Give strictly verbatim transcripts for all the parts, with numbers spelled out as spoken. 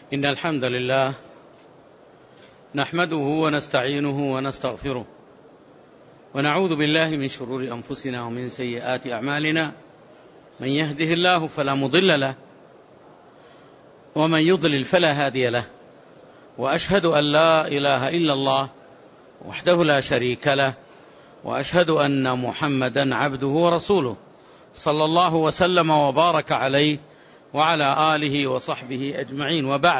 إن الحمد لله نحمده ونستعينه ونستغفره ونعوذ بالله من شرور أنفسنا ومن سيئات أعمالنا. من يهده الله فلا مضل له ومن يضلل فلا هادي له، وأشهد أن لا إله إلا الله وحده لا شريك له، وأشهد أن محمدا عبده ورسوله صلى الله وسلم وبارك عليه وعلى آله وصحبه أجمعين. وبعد،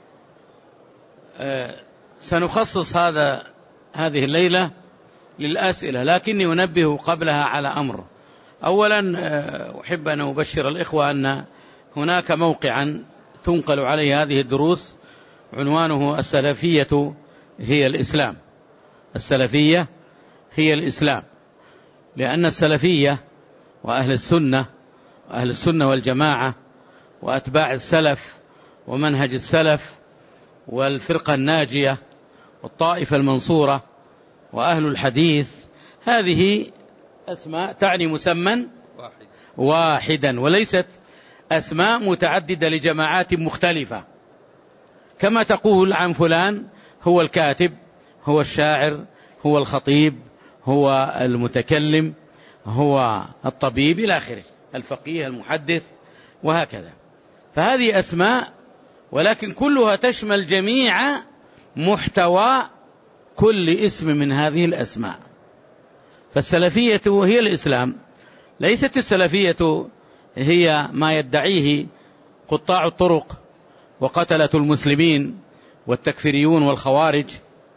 سنخصص هذا هذه الليلة للأسئلة، لكني أنبه قبلها على أمر. أولا أحب أن أبشر الإخوة أن هناك موقعا تنقل عليه هذه الدروس عنوانه السلفية هي الإسلام. السلفية هي الإسلام، لأن السلفية وأهل السنة وأهل السنة والجماعة وأتباع السلف ومنهج السلف والفرقة الناجية والطائفة المنصورة وأهل الحديث، هذه أسماء تعني مسمى واحدا وليست أسماء متعددة لجماعات مختلفة، كما تقول عن فلان هو الكاتب، هو الشاعر، هو الخطيب، هو المتكلم، هو الطبيب إلى آخره، الفقيه، المحدث، وهكذا. فهذه أسماء، ولكن كلها تشمل جميع محتوى كل اسم من هذه الأسماء. فالسلفية هي الإسلام، ليست السلفية هي ما يدعيه قطاع الطرق وقتلة المسلمين والتكفيريون والخوارج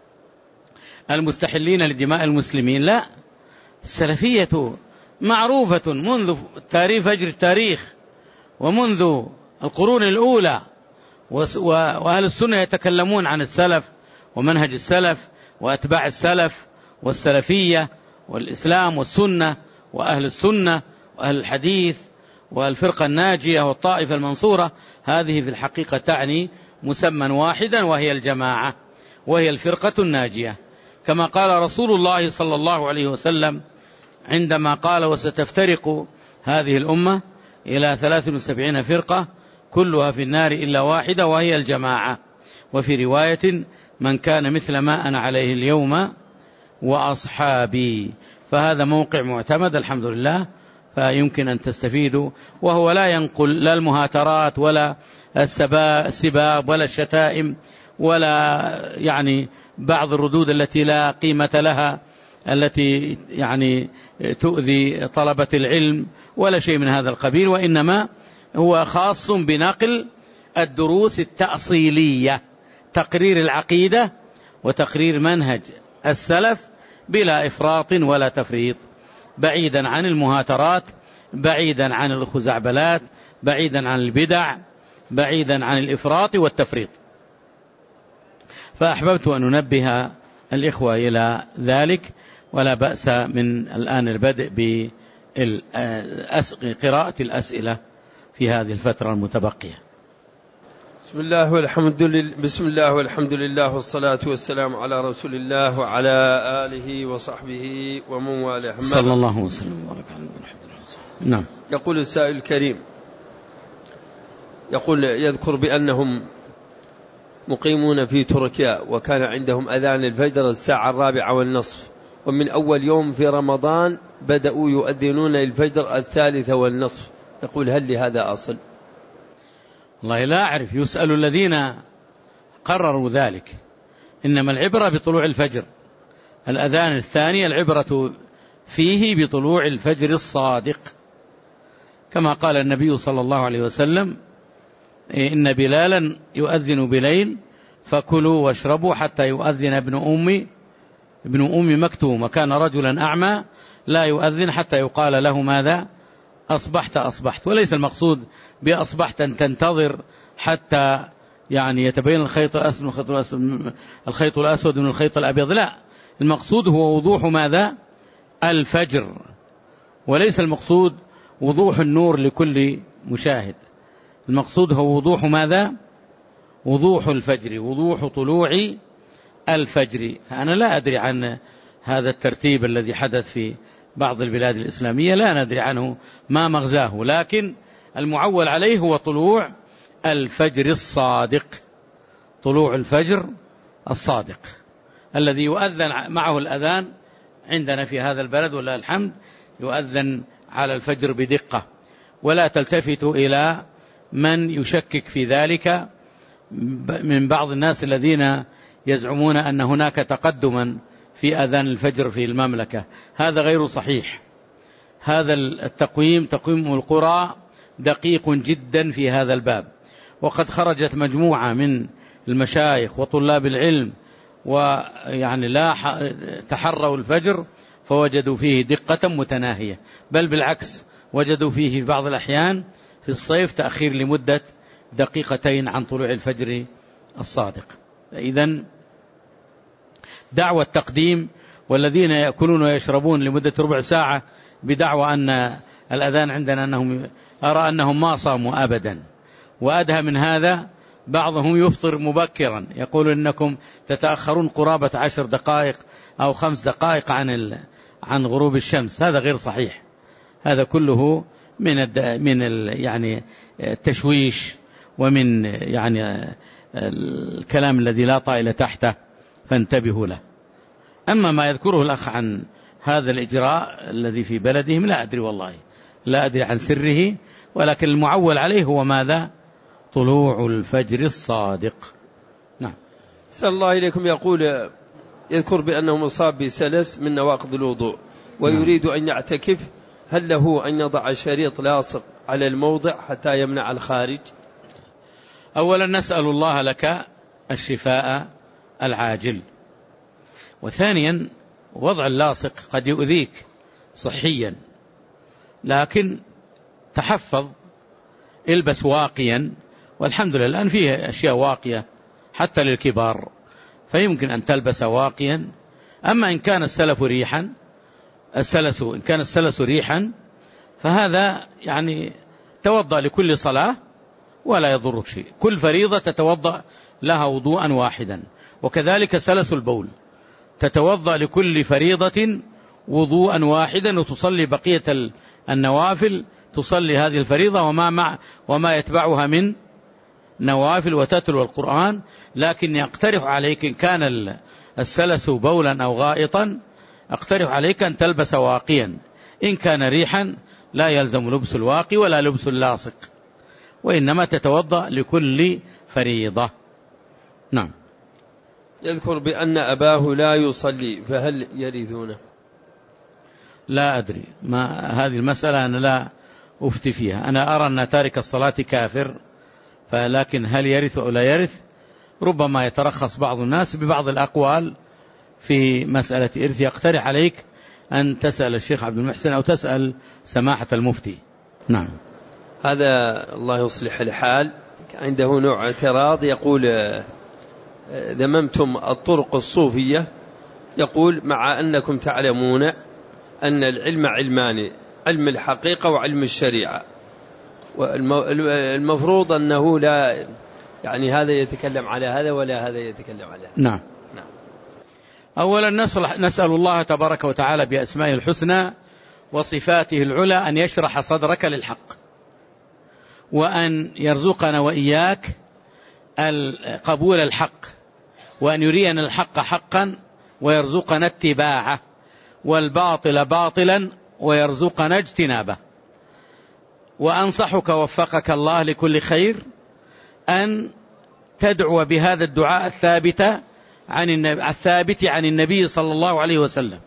المستحلين لدماء المسلمين. لا، السلفية معروفة منذ تاريخ فجر التاريخ ومنذ القرون الأولى، وأهل السنة يتكلمون عن السلف ومنهج السلف وأتباع السلف والسلفية والإسلام والسنة وأهل السنة وأهل الحديث والفرقة الناجية والطائفة المنصورة. هذه في الحقيقة تعني مسمى واحدا، وهي الجماعة، وهي الفرقة الناجية، كما قال رسول الله صلى الله عليه وسلم عندما قال: وستفترق هذه الأمة إلى ثلاث وسبعين فرقة كلها في النار إلا واحدة وهي الجماعة. وفي رواية: من كان مثل ما أنا عليه اليوم وأصحابي. فهذا موقع معتمد الحمد لله، فيمكن أن تستفيدوا، وهو لا ينقل لا المهاترات ولا السباب ولا الشتائم ولا يعني بعض الردود التي لا قيمة لها، التي يعني تؤذي طلبة العلم، ولا شيء من هذا القبيل، وإنما هو خاص بنقل الدروس التأصيلية، تقرير العقيدة وتقرير منهج السلف بلا إفراط ولا تفريط، بعيدا عن المهاترات، بعيدا عن الخزعبلات، بعيدا عن البدع، بعيدا عن الإفراط والتفريط. فأحببت أن ننبه الإخوة إلى ذلك، ولا بأس من الآن البدء بقراءة الأسئلة في هذه الفترة المتبقية. بسم الله والحمد لله بسم الله والحمد لله والصلاة والسلام على رسول الله وعلى آله وصحبه ومن والاه. صلى الله وسلم وبارك على محمد. نعم. يقول السائل الكريم، يقول يذكر بأنهم مقيمون في تركيا، وكان عندهم أذان الفجر الساعة الرابعة والنصف، ومن أول يوم في رمضان بدأوا يؤذنون الفجر الثالثة والنصف. يقول: هل لهذا أصل؟ والله لا أعرف، يسأل الذين قرروا ذلك. إنما العبرة بطلوع الفجر، الأذان الثاني العبرة فيه بطلوع الفجر الصادق، كما قال النبي صلى الله عليه وسلم: إن بلالا يؤذن بليل فكلوا واشربوا حتى يؤذن ابن أم ابن أم مكتوم، وكان رجلا أعمى لا يؤذن حتى يقال له: ماذا؟ أصبحت أصبحت. وليس المقصود بأصبحت أن تنتظر حتى يعني يتبين الخيط الأسود من الخيط الأسود, الخيط الأسود من الخيط الأبيض، لا، المقصود هو وضوح ماذا؟ الفجر، وليس المقصود وضوح النور لكل مشاهد، المقصود هو وضوح ماذا؟ وضوح الفجر، وضوح طلوع الفجر. فأنا لا أدري عن هذا الترتيب الذي حدث في بعض البلاد الإسلامية، لا ندري عنه ما مغزاه، لكن المعول عليه هو طلوع الفجر الصادق. طلوع الفجر الصادق الذي يؤذن معه الأذان عندنا في هذا البلد ولله الحمد، يؤذن على الفجر بدقة، ولا تلتفت إلى من يشكك في ذلك من بعض الناس الذين يزعمون أن هناك تقدما في أذان الفجر في المملكة. هذا غير صحيح. هذا التقويم تقويم القرى دقيق جدا في هذا الباب، وقد خرجت مجموعة من المشايخ وطلاب العلم ويعني لا تحروا الفجر فوجدوا فيه دقة متناهية، بل بالعكس وجدوا فيه في بعض الأحيان في الصيف تأخير لمدة دقيقتين عن طلوع الفجر الصادق. إذن دعوى التقديم والذين يأكلون ويشربون لمدة ربع ساعة بدعوى أن الأذان عندنا أنهم أرى أنهم ما صاموا أبدا. وأدهى من هذا بعضهم يفطر مبكرا، يقول إنكم تتأخرون قرابة عشر دقائق أو خمس دقائق عن عن غروب الشمس. هذا غير صحيح. هذا كله من من يعني التشويش ومن يعني الكلام الذي لا طائل تحته، فانتبهوا له. أما ما يذكره الأخ عن هذا الإجراء الذي في بلدهم لا أدري، والله لا أدري عن سره، ولكن المعول عليه هو ماذا؟ طلوع الفجر الصادق. نعم. سأل الله إليكم. يقول يذكر بأنه مصاب بسلس من نواقض الوضوء ويريد أن يعتكف، هل له أن يضع شريط لاصق على الموضع حتى يمنع الخارج؟ أولا نسأل الله لك الشفاء العاجل، وثانيا وضع اللاصق قد يؤذيك صحيا، لكن تحفظ، البس واقيا، والحمد لله الآن فيه أشياء واقية حتى للكبار فيمكن أن تلبس واقيا. أما إن كان السلف ريحا السلس إن كان السلس ريحا فهذا يعني توضأ لكل صلاة ولا يضرك شيء، كل فريضة تتوضأ لها وضوءا واحدا، وكذلك سلس البول تتوضأ لكل فريضة وضوءا واحدا وتصلي بقية النوافل، تصلي هذه الفريضة وما مع وما يتبعها من نوافل وتتلو القرآن. لكن يقترح عليك إن كان السلس بولا أو غائطا أقترح عليك أن تلبس واقيا، إن كان ريحا لا يلزم لبس الواقي ولا لبس اللاصق، وإنما تتوضأ لكل فريضة. نعم. يذكر بأن أباه لا يصلي، فهل يرثونه؟ لا أدري، ما هذه المسألة أنا لا أفتي فيها. أنا أرى أن تارك الصلاة كافر، فلكن هل يرث أو لا يرث ربما يترخص بعض الناس ببعض الأقوال في مسألة إرث. يقترح عليك أن تسأل الشيخ عبد المحسن أو تسأل سماحة المفتي. نعم. هذا الله يصلح الحال. عنده نوع اعتراض، يقول ذممتم الطرق الصوفية، يقول مع أنكم تعلمون أن العلم علمان، علم الحقيقة وعلم الشريعة، والمفروض أنه لا يعني هذا يتكلم على هذا ولا هذا يتكلم على هذا. نعم. نعم. أولا نسأل الله تبارك وتعالى بأسمائه الحسنى وصفاته العلى أن يشرح صدرك للحق، وأن يرزقنا وإياك قبول الحق، وأن يرينا الحق حقا ويرزقنا اتباعه، والباطل باطلا ويرزقنا اجتنابه. وأنصحك وفقك الله لكل خير أن تدعو بهذا الدعاء الثابت عن النبي الثابت عن النبي صلى الله عليه وسلم: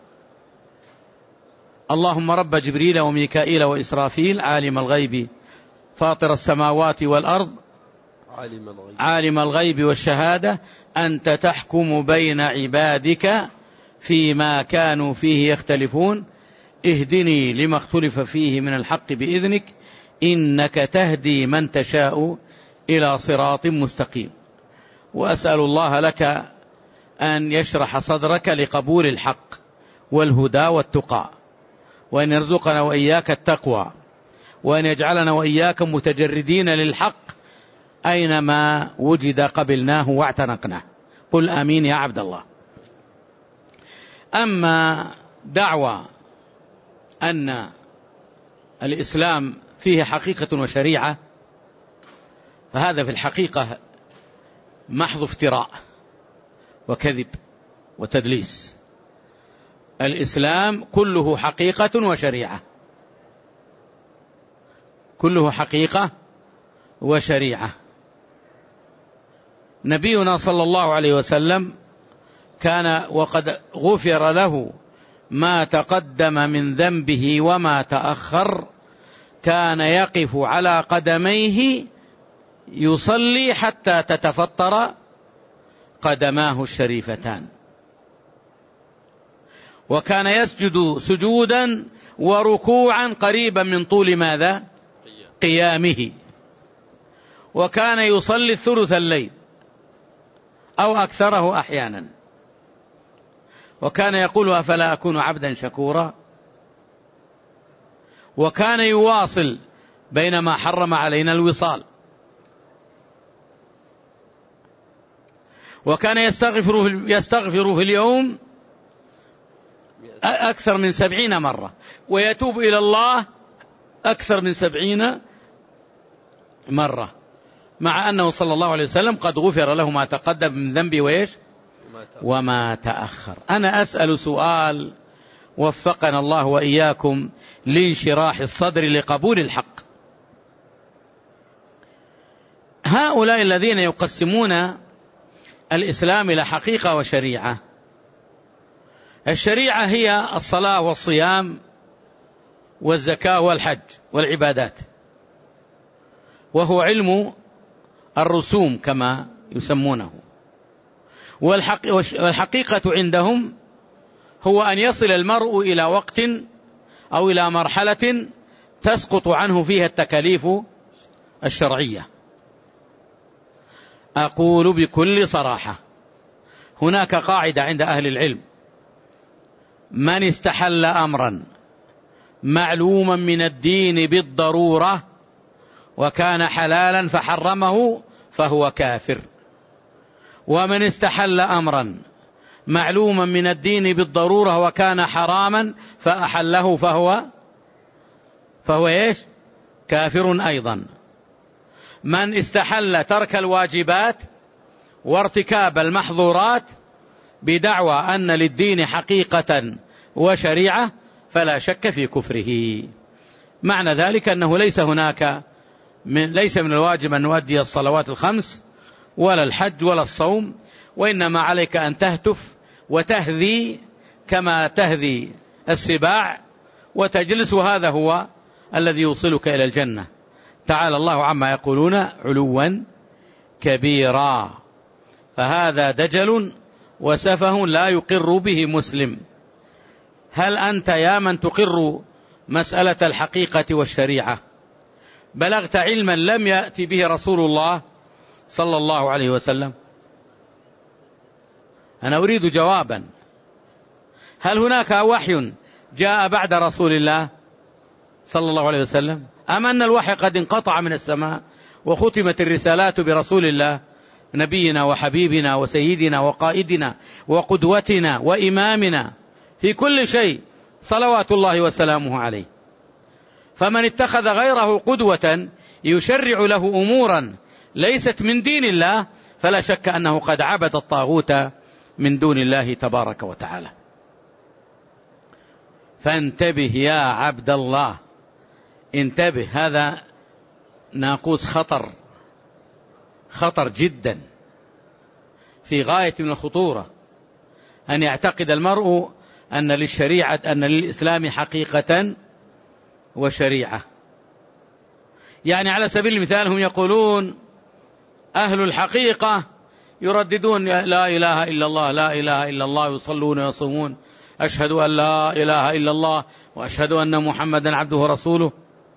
اللهم رب جبريل وميكائيل وإسرافيل عالم الغيب فاطر السماوات والأرض عالم الغيب, عالم الغيب والشهادة أنت تحكم بين عبادك فيما كانوا فيه يختلفون اهدني لما اختلف فيه من الحق بإذنك إنك تهدي من تشاء إلى صراط مستقيم. وأسأل الله لك أن يشرح صدرك لقبول الحق والهدى والتقى، وأن يرزقنا وإياك التقوى، وأن يجعلنا وإياك متجردين للحق أينما وجد قبلناه واعتنقناه. قل آمين يا عبد الله. أما دعوى أن الإسلام فيه حقيقة وشريعة فهذا في الحقيقة محض افتراء وكذب وتدليس. الإسلام كله حقيقة وشريعة، كله حقيقة وشريعة. نبينا صلى الله عليه وسلم كان وقد غفر له ما تقدم من ذنبه وما تأخر، كان يقف على قدميه يصلي حتى تتفطر قدماه الشريفتان، وكان يسجد سجودا وركوعا قريبا من طول ماذا؟ قيامه، وكان يصلي ثلث الليل أو أكثره أحيانا، وكان يقول أفلا أكون عبدا شكورا، وكان يواصل بينما حرم علينا الوصال، وكان يستغفر يستغفر في اليوم أكثر من سبعين مرة، ويتوب إلى الله أكثر من سبعين مرة، مع أنه صلى الله عليه وسلم قد غفر له ما تقدم من ذنبه وإيش وما تأخر. أنا أسأل سؤال وفقنا الله وإياكم لانشراح الصدر لقبول الحق. هؤلاء الذين يقسمون الإسلام إلى حقيقة وشريعة، الشريعة هي الصلاة والصيام والزكاة والحج والعبادات، وهو علم الرسوم كما يسمونه، والحقيقة عندهم هو أن يصل المرء إلى وقت أو إلى مرحلة تسقط عنه فيها التكاليف الشرعية. أقول بكل صراحة، هناك قاعدة عند أهل العلم: من استحل أمرا معلوما من الدين بالضرورة وكان حلالا فحرمه فهو كافر، ومن استحل أمرا معلوما من الدين بالضرورة وكان حراما فأحله فهو فهو إيش؟ كافر أيضا. من استحل ترك الواجبات وارتكاب المحظورات بدعوى أن للدين حقيقة وشريعة فلا شك في كفره. معنى ذلك أنه ليس هناك من ليس من الواجب أن نؤدي الصلوات الخمس ولا الحج ولا الصوم، وإنما عليك أن تهتف وتهذي كما تهذي السباع وتجلس، وهذا هو الذي يوصلك إلى الجنة. تعالى الله عما يقولون علوا كبيرا. فهذا دجل وسفه لا يقر به مسلم. هل أنت يا من تقر مسألة الحقيقة والشريعة بلغت علما لم يأتي به رسول الله صلى الله عليه وسلم؟ أنا أريد جوابا. هل هناك وحي جاء بعد رسول الله صلى الله عليه وسلم، أم أن الوحي قد انقطع من السماء وختمت الرسالات برسول الله نبينا وحبيبنا وسيدنا وقائدنا وقدوتنا وإمامنا في كل شيء صلوات الله وسلامه عليه؟ فمن اتخذ غيره قدوة يشرع له أمورا ليست من دين الله فلا شك أنه قد عبد الطاغوت من دون الله تبارك وتعالى. فانتبه يا عبد الله، انتبه، هذا ناقوس خطر خطر جدا في غاية من الخطورة، أن يعتقد المرء أن للشريعة أن للإسلام حقيقة وشريعة. يعني على سبيل المثال هم يقولون أهل الحقيقة يرددون لا إله إلا الله لا إله إلا الله، يصلون ويصومون، أشهد أن لا إله إلا الله وأشهد أن محمدا عبده ورسوله.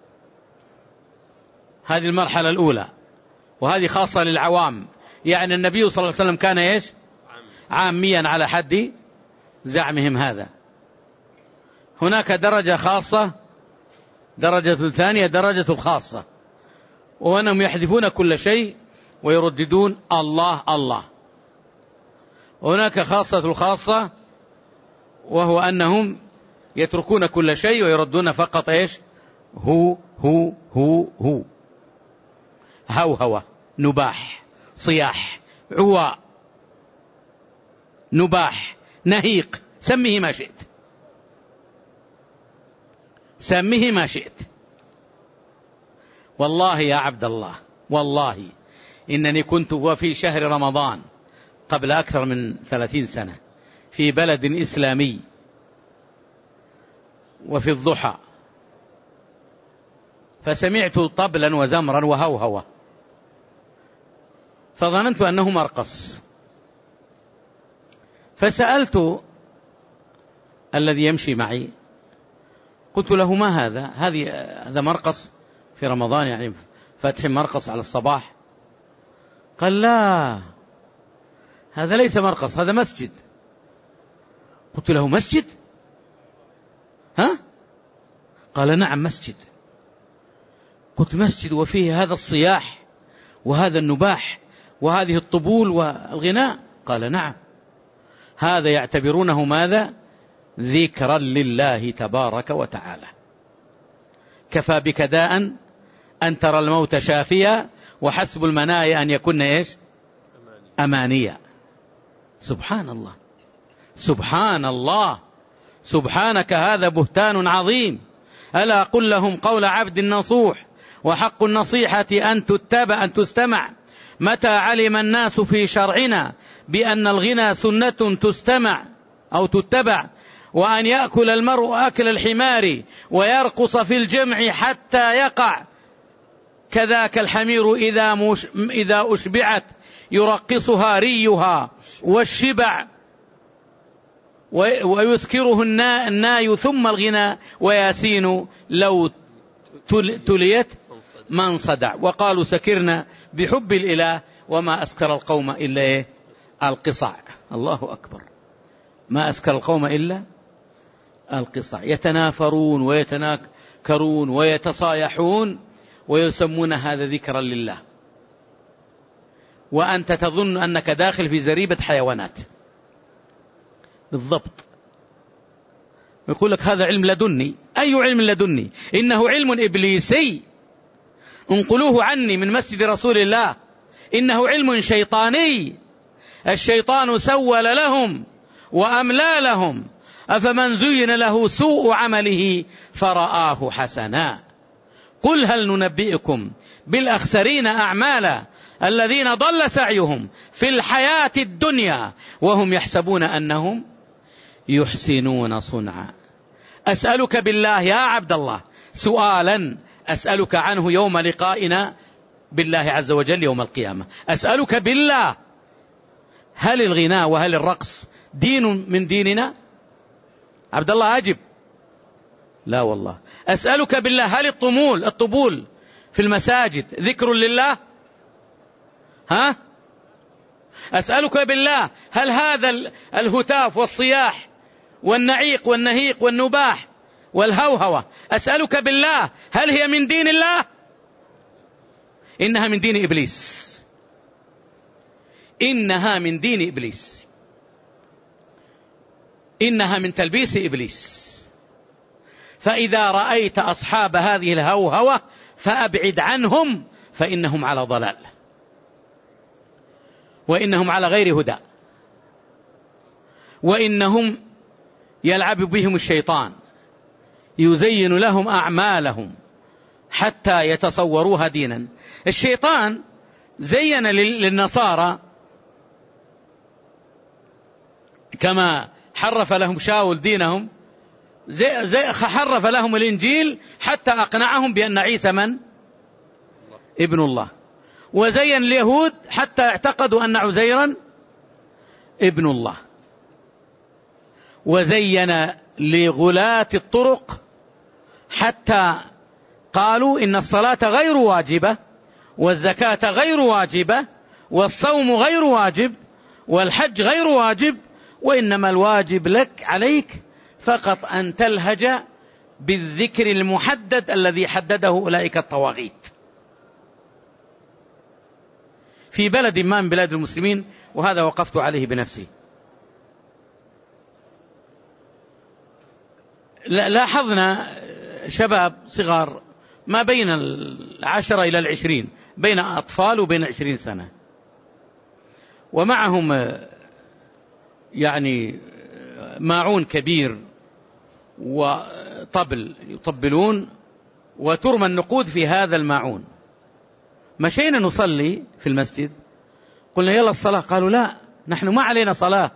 هذه المرحلة الأولى، وهذه خاصة للعوام. يعني النبي صلى الله عليه وسلم كان إيش؟ عاميا على حد زعمهم هذا. هناك درجة خاصة، درجة ثانية، درجة الخاصة، وأنهم يحذفون كل شيء ويرددون الله الله. هناك خاصة الخاصة، وهو أنهم يتركون كل شيء ويردون فقط إيش؟ هو هو هو هو هوهوة، نباح، صياح، عواء، نباح، نهيق، سميه ما شئت، سميه ما شئت. والله يا عبد الله، والله إنني كنت وفي شهر رمضان قبل أكثر من ثلاثين سنة في بلد إسلامي وفي الضحى، فسمعت طبلا وزمرا وهوهوة، فظننت أنه مرقص، فسألت الذي يمشي معي، قلت له: ما هذا؟ هذه هذا مرقص في رمضان؟ يعني فاتح مرقص على الصباح؟ قال: لا، هذا ليس مرقص، هذا مسجد. قلت له: مسجد؟ ها؟ قال: نعم مسجد. قلت: مسجد وفيه هذا الصياح وهذا النباح وهذه الطبول والغناء؟ قال: نعم، هذا يعتبرونه ماذا؟ ذكرا لله تبارك وتعالى. كفى بك داء أن ترى الموت شافيا، وحسب المنايا أن يكون إيش؟ أمانيا. سبحان الله، سبحان الله، سبحانك، هذا بهتان عظيم. ألا قل لهم قول عبد نصوح، وحق النصيحة أن تتبع أن تستمع. متى علم الناس في شرعنا بأن الغنى سنة تستمع أو تتبع، وأن يأكل المرء أكل الحمار ويرقص في الجمع حتى يقع، كذاك الحمير إذا, مش إذا أشبعت يرقصها ريها والشبع، ويسكره الناي ثم الغنى، وياسين لو تليت من صدع. وقالوا: سكرنا بحب الإله وما أسكر القوم إلا إيه؟ القصع. الله أكبر، ما أسكر القوم إلا القصع. يتنافرون ويتناكرون ويتصايحون ويسمون هذا ذكرا لله، وأنت تظن أنك داخل في زريبة حيوانات بالضبط. يقول لك: هذا علم لدني. أي علم لدني؟ إنه علم إبليسي، انقلوه عني من مسجد رسول الله. إنه علم شيطاني، الشيطان سول لهم وأملى لهم. أفمن زين له سوء عمله فرآه حسنا. قل هل ننبئكم بالأخسرين أعمالا الذين ضل سعيهم في الحياة الدنيا وهم يحسبون أنهم يحسنون صنعا. أسألك بالله يا عبد الله سؤالا أسألك عنه يوم لقائنا بالله عز وجل يوم القيامة. أسألك بالله، هل الغناء وهل الرقص دين من ديننا؟ عبد الله أجب. لا والله. أسألك بالله، هل الطمول الطبول في المساجد ذكر لله؟ ها؟ أسألك بالله، هل هذا الهتاف والصياح والنعيق والنهيق والنباح والهوهوة، أسألك بالله، هل هي من دين الله؟ إنها من دين إبليس، إنها من دين إبليس، إنها من تلبيس إبليس. فإذا رأيت أصحاب هذه الهوهوة فأبعد عنهم، فإنهم على ضلال وإنهم على غير هدى، وإنهم يلعب بهم الشيطان، يزين لهم أعمالهم حتى يتصوروها دينا. الشيطان زين للنصارى كما حرف لهم شاول دينهم، زي زي حرف لهم الإنجيل حتى أقنعهم بأن عيسى من؟ ابن الله. وزين اليهود حتى اعتقدوا أن عزيرا ابن الله. وزين لغلاة الطرق حتى قالوا إن الصلاة غير واجبة، والزكاة غير واجبة، والصوم غير واجب، والحج غير واجب، وإنما الواجب لك عليك فقط أن تلهج بالذكر المحدد الذي حدده أولئك الطواغيت. في بلد ما من بلاد المسلمين، وهذا وقفت عليه بنفسي، لاحظنا شباب صغار ما بين العشرة إلى العشرين، بين أطفال وبين عشرين سنة، ومعهم يعني ماعون كبير وطبل يطبلون وترمى النقود في هذا الماعون. مشينا نصلي في المسجد، قلنا يلا الصلاة، قالوا لا نحن ما علينا صلاة،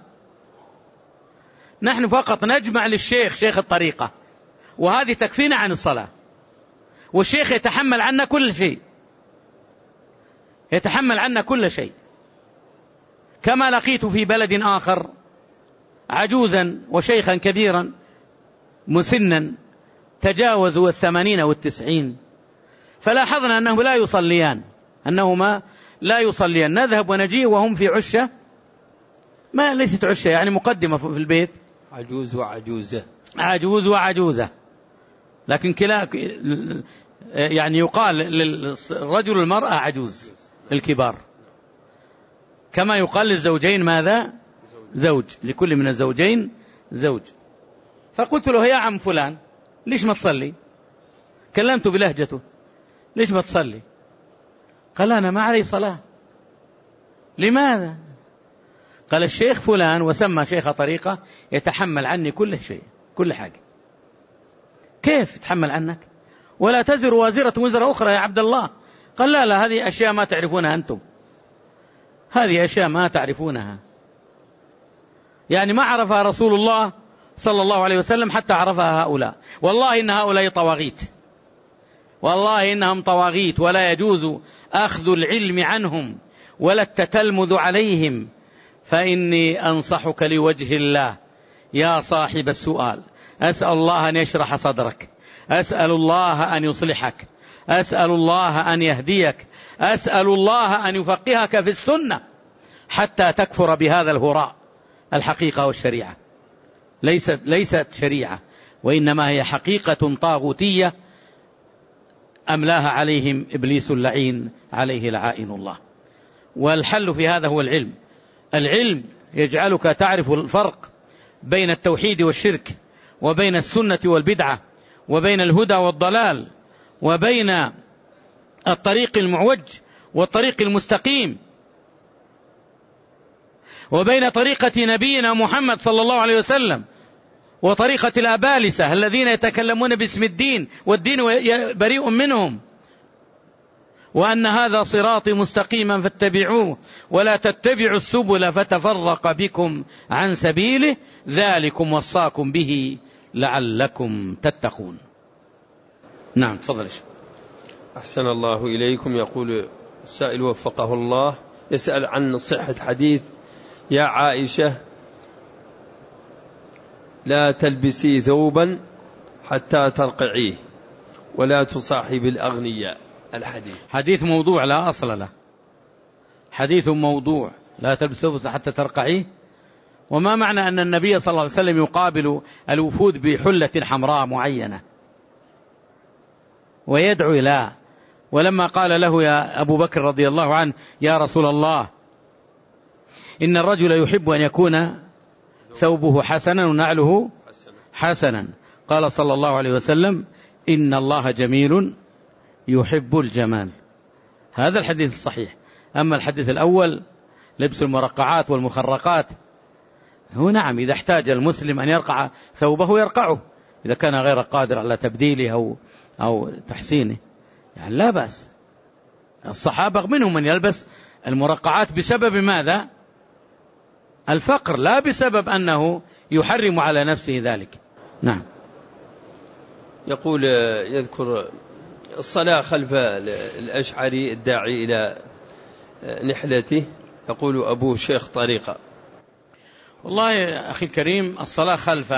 نحن فقط نجمع للشيخ شيخ الطريقة وهذه تكفينا عن الصلاة، والشيخ يتحمل عنا كل شيء، يتحمل عنا كل شيء. كما لقيت في بلد آخر عجوزا وشيخا كبيرا مسنا تجاوزوا الثمانين والتسعين، فلاحظنا أنهم لا يصليان، أنهما لا يصليان، نذهب ونجيء وهم في عشة، ما ليست عشة يعني مقدمة في البيت، عجوز وعجوزة، عجوز وعجوزة، لكن كلا يعني يقال للرجل المرأة عجوز الكبار، كما يقال للزوجين ماذا؟ زوج، لكل من الزوجين زوج. فقلت له يا عم فلان ليش ما تصلي؟ كلمته بلهجته، ليش ما تصلي؟ قال أنا ما علي صلاة. لماذا؟ قال الشيخ فلان، وسمى شيخ طريقة، يتحمل عني كل شيء، كل حاجة. كيف يتحمل عنك؟ ولا تزر وازرة وزر أخرى يا عبد الله. قال لا لا، هذه أشياء ما تعرفونها أنتم، هذه أشياء ما تعرفونها، يعني ما عرفها رسول الله صلى الله عليه وسلم حتى عرفها هؤلاء. والله إن هؤلاء طواغيت، والله إنهم طواغيت، ولا يجوز أخذ العلم عنهم ولا التتلمذ عليهم. فإني أنصحك لوجه الله يا صاحب السؤال، أسأل الله أن يشرح صدرك، أسأل الله أن يصلحك، أسأل الله أن يهديك، أسأل الله أن يفقهك في السنة حتى تكفر بهذا الهراء. الحقيقة والشريعة ليست, ليست شريعة، وإنما هي حقيقة طاغوتية أملاها عليهم إبليس اللعين عليه لعائن الله. والحل في هذا هو العلم. العلم يجعلك تعرف الفرق بين التوحيد والشرك، وبين السنة والبدعة، وبين الهدى والضلال، وبين الطريق المعوج والطريق المستقيم، وبين طريقة نبينا محمد صلى الله عليه وسلم وطريقة الأبالسة الذين يتكلمون باسم الدين والدين بريء منهم، وأن هذا صراطي مستقيما فاتبعوه ولا تتبعوا السبل فتفرق بكم عن سبيله ذلكم وصاكم به لعلكم تتقون. نعم تفضل. أحسن الله إليكم. يقول السائل وفقه الله، يسأل عن صحة حديث يا عائشة لا تلبسي ثوبا حتى ترقعيه ولا تصاحب الأغنياء. الحديث حديث موضوع لا أصل له، حديث موضوع، لا تلبسي ثوبا حتى ترقعيه. وما معنى أن النبي صلى الله عليه وسلم يقابل الوفود بحلة حمراء معينة ويدعو إلى، ولما قال له يا أبو بكر رضي الله عنه يا رسول الله إن الرجل يحب أن يكون ثوبه حسنا ونعله حسنا، قال صلى الله عليه وسلم إن الله جميل يحب الجمال. هذا الحديث الصحيح. أما الحديث الأول لبس المرقعات والمخرقات، هو نعم إذا احتاج المسلم أن يرقع ثوبه يرقعه إذا كان غير قادر على تبديله أو, أو تحسينه، يعني لا بأس. الصحابة منهم من يلبس المرقعات بسبب ماذا؟ الفقر، لا بسبب أنه يحرم على نفسه ذلك. نعم. يقول يذكر الصلاة خلف الأشعري الداعي إلى نحلته، يقول أبوه شيخ طريقة. والله يا أخي الكريم، الصلاة خلف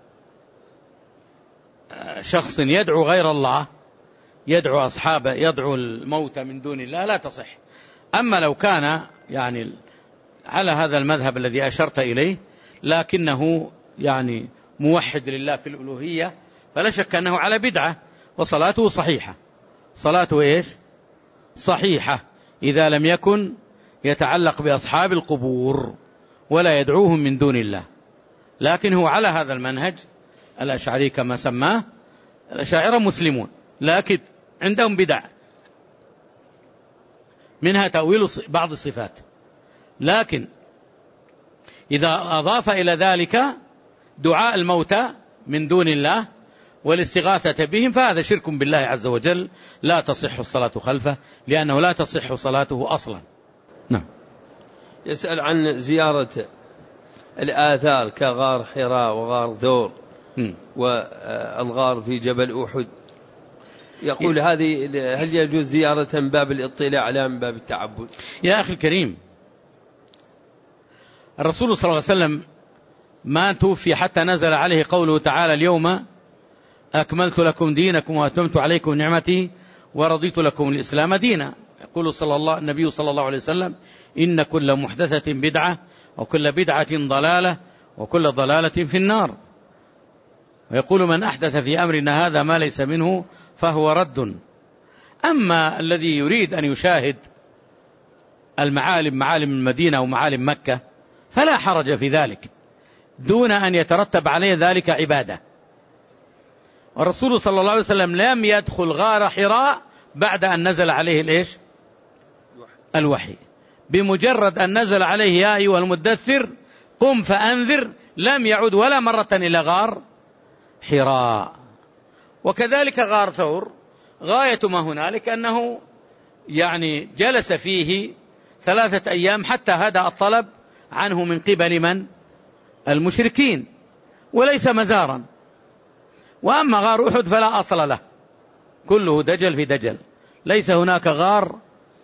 شخص يدعو غير الله، يدعو أصحابه، يدعو الموت من دون الله، لا تصح. أما لو كان يعني على هذا المذهب الذي أشرت إليه لكنه يعني موحد لله في الألوهية، فلا شك أنه على بدعة وصلاته صحيحة. صلاته إيش؟ صحيحة إذا لم يكن يتعلق بأصحاب القبور ولا يدعوهم من دون الله. لكن هو على هذا المنهج الأشعري كما سماه. الأشاعرة مسلمون لكن عندهم بدع، منها تأويل بعض الصفات، لكن إذا أضاف إلى ذلك دعاء الموتى من دون الله والاستغاثة بهم فهذا شرك بالله عز وجل، لا تصح الصلاة خلفه لأنه لا تصح صلاته أصلا. نعم. يسأل عن زيارة الآثار كغار حراء وغار ثور م. والغار في جبل أحد، يقول هذه هل يجوز زيارة من باب الاطلاع لا من باب التعبد؟ يا أخي الكريم، الرسول صلى الله عليه وسلم ما توفي حتى نزل عليه قوله تعالى: اليوم أكملت لكم دينكم وأتممت عليكم نعمتي ورضيت لكم الإسلام دينا. يقول صلى الله النبي صلى الله عليه وسلم: إن كل محدثة بدعة وكل بدعة ضلالة وكل ضلالة في النار. ويقول: من أحدث في أمرنا هذا ما ليس منه فهو رد. أما الذي يريد أن يشاهد المعالم، معالم المدينة ومعالم مكة، فلا حرج في ذلك دون أن يترتب عليه ذلك عبادة. والرسول صلى الله عليه وسلم لم يدخل غار حراء بعد أن نزل عليه الإيش؟ الوحي. بمجرد أن نزل عليه: يا أيها المدثر قم فأنذر، لم يعد ولا مرة إلى غار حراء. وكذلك غار ثور غاية ما هنالك أنه يعني جلس فيه ثلاثة أيام حتى هدأ الطلب عنه من قبل من؟ المشركين، وليس مزارا. وأما غار أحد فلا أصل له، كله دجل في دجل، ليس هناك غار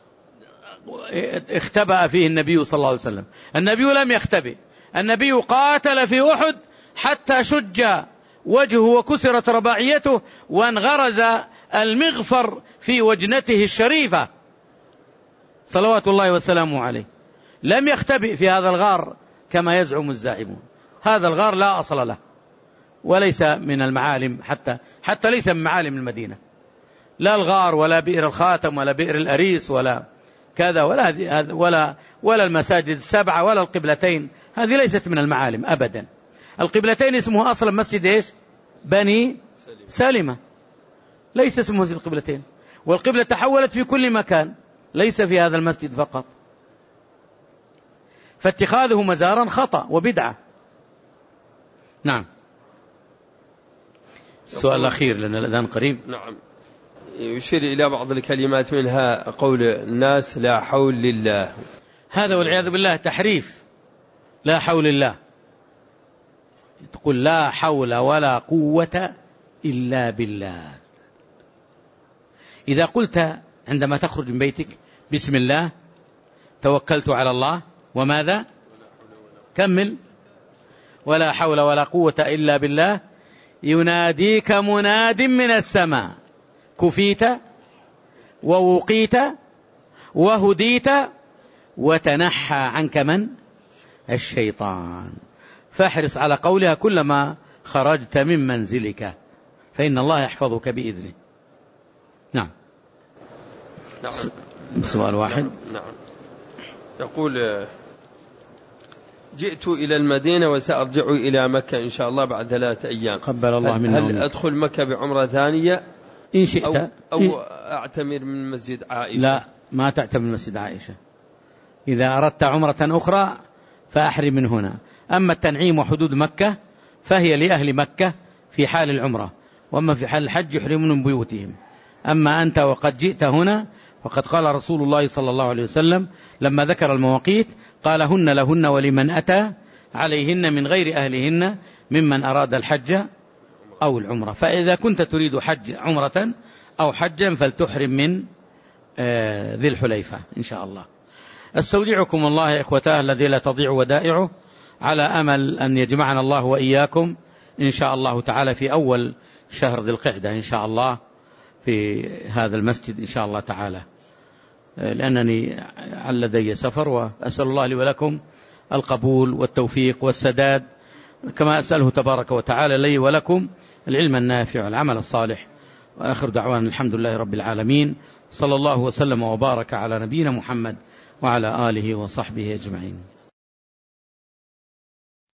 اختبأ فيه النبي صلى الله عليه وسلم. النبي لم يختبئ، النبي قاتل في أحد حتى شج وجهه وكسرت رباعيته وانغرز المغفر في وجنته الشريفة صلوات الله وسلامه عليه. لم يختبئ في هذا الغار كما يزعم الزاعمون. هذا الغار لا أصل له، وليس من المعالم، حتى حتى ليس من معالم المدينة، لا الغار ولا بئر الخاتم ولا بئر الأريس ولا كذا ولا ولا ولا المساجد السبعة ولا القبلتين، هذه ليست من المعالم أبدا. القبلتين اسمه أصلا مسجد إيش؟ بني سلمة، ليس اسمه مسجد القبلتين. والقبلة تحولت في كل مكان، ليس في هذا المسجد فقط. فاتخاذه مزارا خطأ وبدعة. نعم. السؤال الأخير لأن الأذان قريب. نعم. يشير إلى بعض الكلمات منها قول الناس لا حول لله، هذا والعياذ بالله تحريف. لا حول الله، تقول لا حول ولا قوة إلا بالله. إذا قلت عندما تخرج من بيتك بسم الله توكلت على الله وماذا؟ كمل. ولا حول ولا قوة إلا بالله، يناديك مناد من السماء: كفيت ووقيت وهديت وتنحى عنك من؟ الشيطان. فاحرص على قولها كلما خرجت من منزلك، فإن الله يحفظك بإذنه. نعم. نعم. سؤال واحد. نعم. نعم. يقول: جئت إلى المدينة وسأرجع إلى مكة إن شاء الله بعد ثلاثة أيام، قبل الله منا. هل أدخل مكة بعمرة ثانية إن شئت أو, أو أعتمر من مسجد عائشة؟ لا، ما تعتمر من مسجد عائشة. إذا أردت عمرة أخرى فأحرم من هنا. أما التنعيم وحدود مكة فهي لأهل مكة في حال العمرة، وأما في حال الحج يحرمون من بيوتهم. أما أنت وقد جئت هنا، وقد قال رسول الله صلى الله عليه وسلم لما ذكر المواقيت قال: هن لهن ولمن أتى عليهن من غير أهلهن ممن أراد الحج أو العمرة. فإذا كنت تريد حج عمرة أو حجا فلتحرم من ذي الحليفة إن شاء الله. استودعكم الله يا إخوتاه الذي لا تضيع ودائعه، على أمل أن يجمعنا الله وإياكم إن شاء الله تعالى في أول شهر ذي القعدة إن شاء الله في هذا المسجد إن شاء الله تعالى، لأنني على لدي سفر، وأسأل الله لي ولكم القبول والتوفيق والسداد، كما أسأله تبارك وتعالى لي ولكم العلم النافع والعمل الصالح. وآخر دعوانا الحمد لله رب العالمين، صلى الله وسلم وبارك على نبينا محمد وعلى آله وصحبه أجمعين.